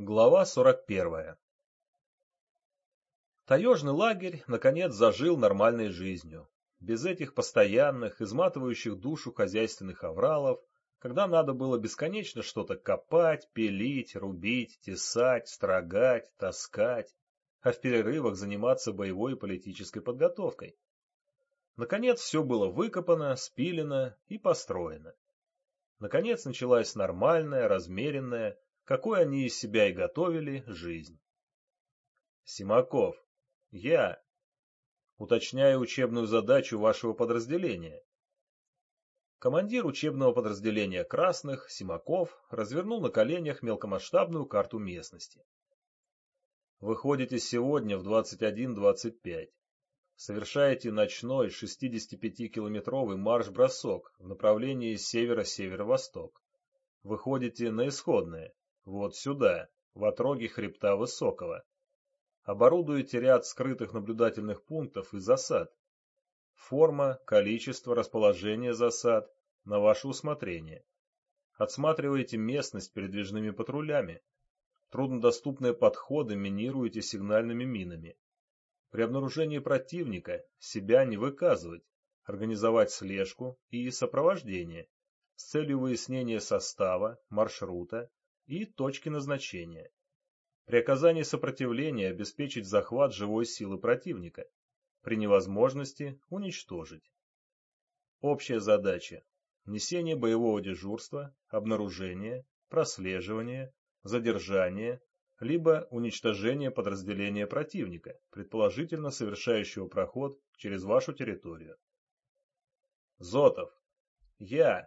Глава 41. Таежный лагерь, наконец, зажил нормальной жизнью. Без этих постоянных, изматывающих душу хозяйственных авралов, когда надо было бесконечно что-то копать, пилить, рубить, тесать, строгать, таскать, а в перерывах заниматься боевой и политической подготовкой. Наконец, все было выкопано, спилено и построено. Наконец, началась нормальная, размеренная, какой они из себя и готовили, жизнь. Симаков. Я. Уточняю учебную задачу вашего подразделения. Командир учебного подразделения «Красных» Симаков развернул на коленях мелкомасштабную карту местности. Выходите сегодня в 21:25. Совершаете ночной 65-километровый марш-бросок в направлении севера-северо-восток. Выходите на исходное, вот сюда, в отроге хребта Высокого. Оборудуете ряд скрытых наблюдательных пунктов и засад. Форма, количество, расположение засад на ваше усмотрение. Отсматриваете местность передвижными патрулями. Труднодоступные подходы минируете сигнальными минами. При обнаружении противника себя не выказывать, организовать слежку и сопровождение с целью выяснения состава, маршрута и точки назначения. При оказании сопротивления обеспечить захват живой силы противника. При невозможности уничтожить. Общая задача – несение боевого дежурства, обнаружение, прослеживание, задержание, либо уничтожение подразделения противника, предположительно совершающего проход через вашу территорию. Зотов. Я.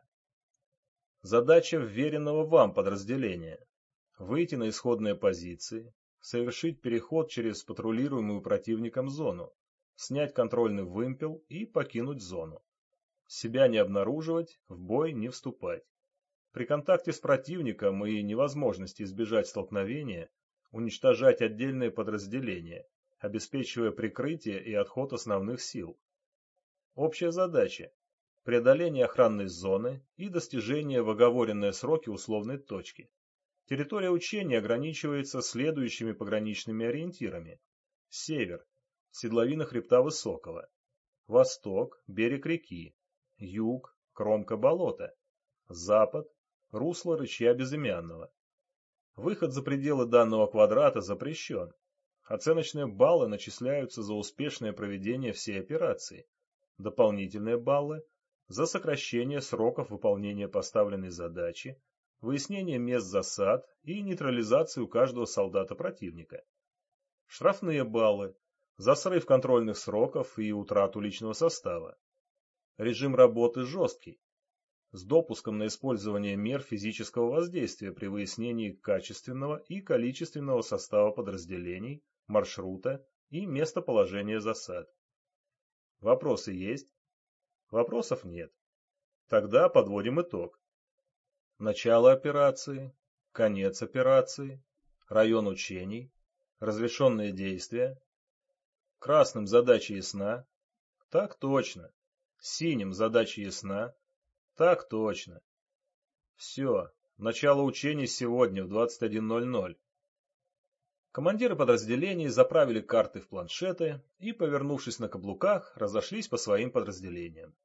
Задача вверенного вам подразделения. Выйти на исходные позиции, совершить переход через патрулируемую противником зону, снять контрольный вымпел и покинуть зону. Себя не обнаруживать, в бой не вступать. При контакте с противником и невозможности избежать столкновения, уничтожать отдельные подразделения, обеспечивая прикрытие и отход основных сил. Общая задача – преодоление охранной зоны и достижение в оговоренные сроки условной точки. Территория учения ограничивается следующими пограничными ориентирами. Север – седловина хребта Высокого. Восток – берег реки. Юг – кромка болота. Запад – русло ручья Безымянного. Выход за пределы данного квадрата запрещен. Оценочные баллы начисляются за успешное проведение всей операции. Дополнительные баллы – за сокращение сроков выполнения поставленной задачи, выяснение мест засад и нейтрализацию каждого солдата противника. Штрафные баллы за срыв контрольных сроков и утрату личного состава. Режим работы жесткий, с допуском на использование мер физического воздействия при выяснении качественного и количественного состава подразделений, маршрута и местоположения засад. Вопросы есть? Вопросов нет. Тогда подводим итог. Начало операции, конец операции, район учений, разрешенные действия. Красным задача ясна? Так точно. Синим задача ясна? Так точно. Все. Начало учений сегодня в 21:00. Командиры подразделений заправили карты в планшеты и, повернувшись на каблуках, разошлись по своим подразделениям.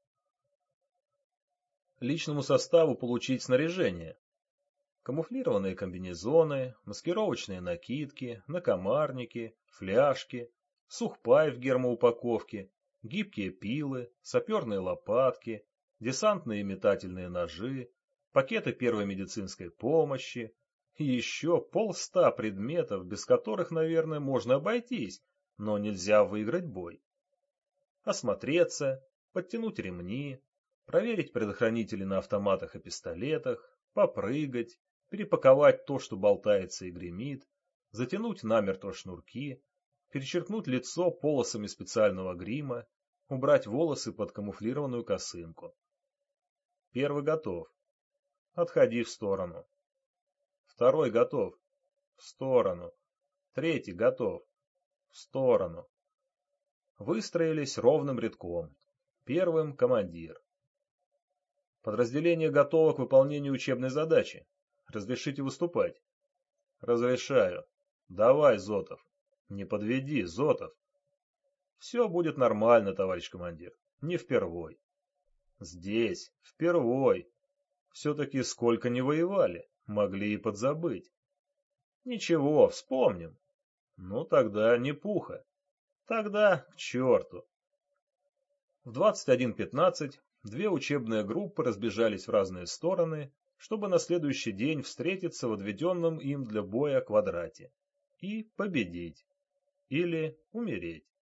Личному составу получить снаряжение. Камуфлированные комбинезоны, маскировочные накидки, накомарники, фляжки, сухпай в гермоупаковке, гибкие пилы, саперные лопатки, десантные метательные ножи, пакеты первой медицинской помощи и еще 100 предметов, без которых, наверное, можно обойтись, но нельзя выиграть бой. Осмотреться, подтянуть ремни, проверить предохранители на автоматах и пистолетах, попрыгать, перепаковать то, что болтается и гремит, затянуть намертво шнурки, перечеркнуть лицо полосами специального грима, убрать волосы под камуфлированную косынку. Первый готов. Отходи в сторону. Второй готов. В сторону. Третий готов. В сторону. Выстроились ровным рядком. Первым командир. Подразделение готово к выполнению учебной задачи. Разрешите выступать. Разрешаю. Давай, Зотов. Не подведи, Зотов. Все будет нормально, товарищ командир. Не впервой. Здесь, впервой. Все-таки сколько не воевали, могли и подзабыть. Ничего, вспомним. Ну тогда не пуха. Тогда к черту. В 21:15 две учебные группы разбежались в разные стороны, чтобы на следующий день встретиться в отведенном им для боя квадрате и победить или умереть.